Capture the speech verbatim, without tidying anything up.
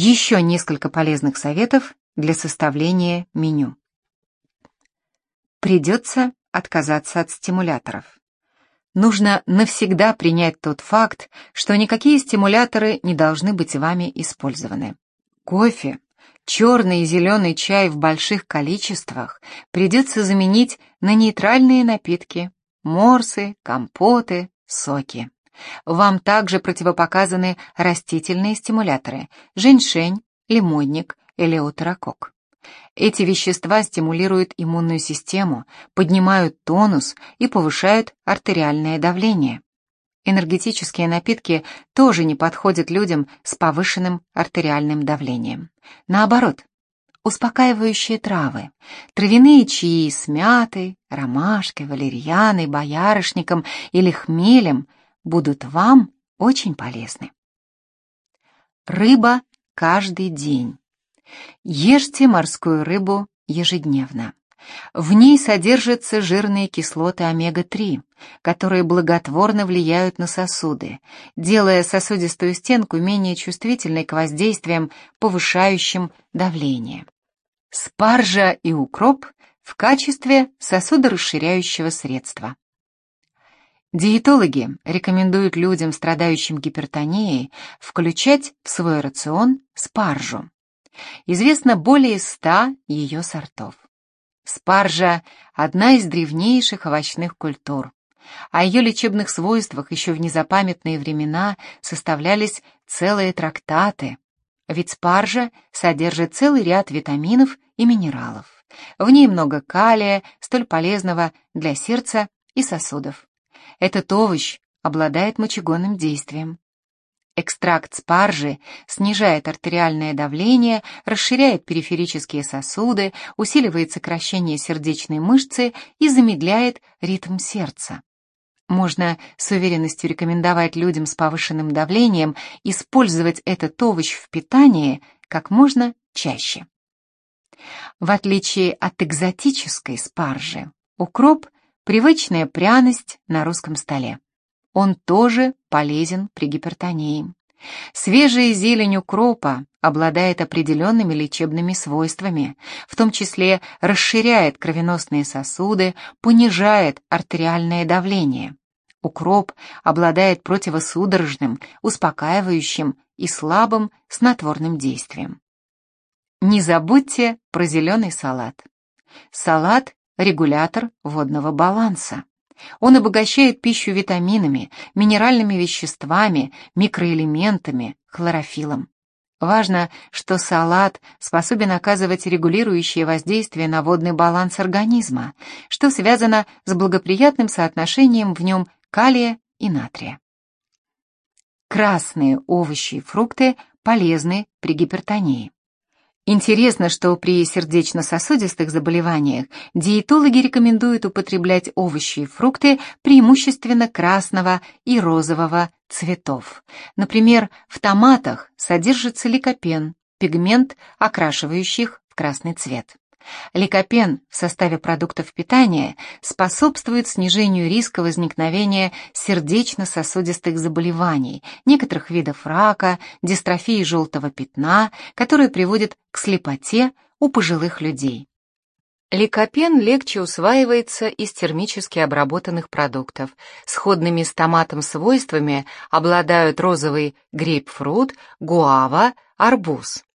Еще несколько полезных советов для составления меню. Придется отказаться от стимуляторов. Нужно навсегда принять тот факт, что никакие стимуляторы не должны быть вами использованы. Кофе, черный и зеленый чай в больших количествах придется заменить на нейтральные напитки, морсы, компоты, соки. Вам также противопоказаны растительные стимуляторы – женьшень, лимонник, элеутерокок. Эти вещества стимулируют иммунную систему, поднимают тонус и повышают артериальное давление. Энергетические напитки тоже не подходят людям с повышенным артериальным давлением. Наоборот, успокаивающие травы, травяные чаи с мятой, ромашкой, валерьяной, боярышником или хмелем будут вам очень полезны. Рыба каждый день. Ешьте морскую рыбу ежедневно. В ней содержатся жирные кислоты омега три, которые благотворно влияют на сосуды, делая сосудистую стенку менее чувствительной к воздействиям, повышающим давление. Спаржа и укроп в качестве сосудорасширяющего средства. Диетологи рекомендуют людям, страдающим гипертонией, включать в свой рацион спаржу. Известно более ста ее сортов. Спаржа – одна из древнейших овощных культур. О ее лечебных свойствах еще в незапамятные времена составлялись целые трактаты, ведь спаржа содержит целый ряд витаминов и минералов. В ней много калия, столь полезного для сердца и сосудов. Этот овощ обладает мочегонным действием. Экстракт спаржи снижает артериальное давление, расширяет периферические сосуды, усиливает сокращение сердечной мышцы и замедляет ритм сердца. Можно с уверенностью рекомендовать людям с повышенным давлением использовать этот овощ в питании как можно чаще. В отличие от экзотической спаржи, укроп – привычная пряность на русском столе. Он тоже полезен при гипертонии. Свежая зелень укропа обладает определенными лечебными свойствами, в том числе расширяет кровеносные сосуды, понижает артериальное давление. Укроп обладает противосудорожным, успокаивающим и слабым снотворным действием. Не забудьте про зеленый салат. Салат – регулятор водного баланса. Он обогащает пищу витаминами, минеральными веществами, микроэлементами, хлорофиллом. Важно, что салат способен оказывать регулирующее воздействие на водный баланс организма, что связано с благоприятным соотношением в нем калия и натрия. Красные овощи и фрукты полезны при гипертонии. Интересно, что при сердечно-сосудистых заболеваниях диетологи рекомендуют употреблять овощи и фрукты преимущественно красного и розового цветов. Например, в томатах содержится ликопен, пигмент, окрашивающий их в красный цвет. Ликопен в составе продуктов питания способствует снижению риска возникновения сердечно-сосудистых заболеваний, некоторых видов рака, дистрофии желтого пятна, которые приводят к слепоте у пожилых людей. Ликопен легче усваивается из термически обработанных продуктов. Сходными с томатом свойствами обладают розовый грейпфрут, гуава, арбуз.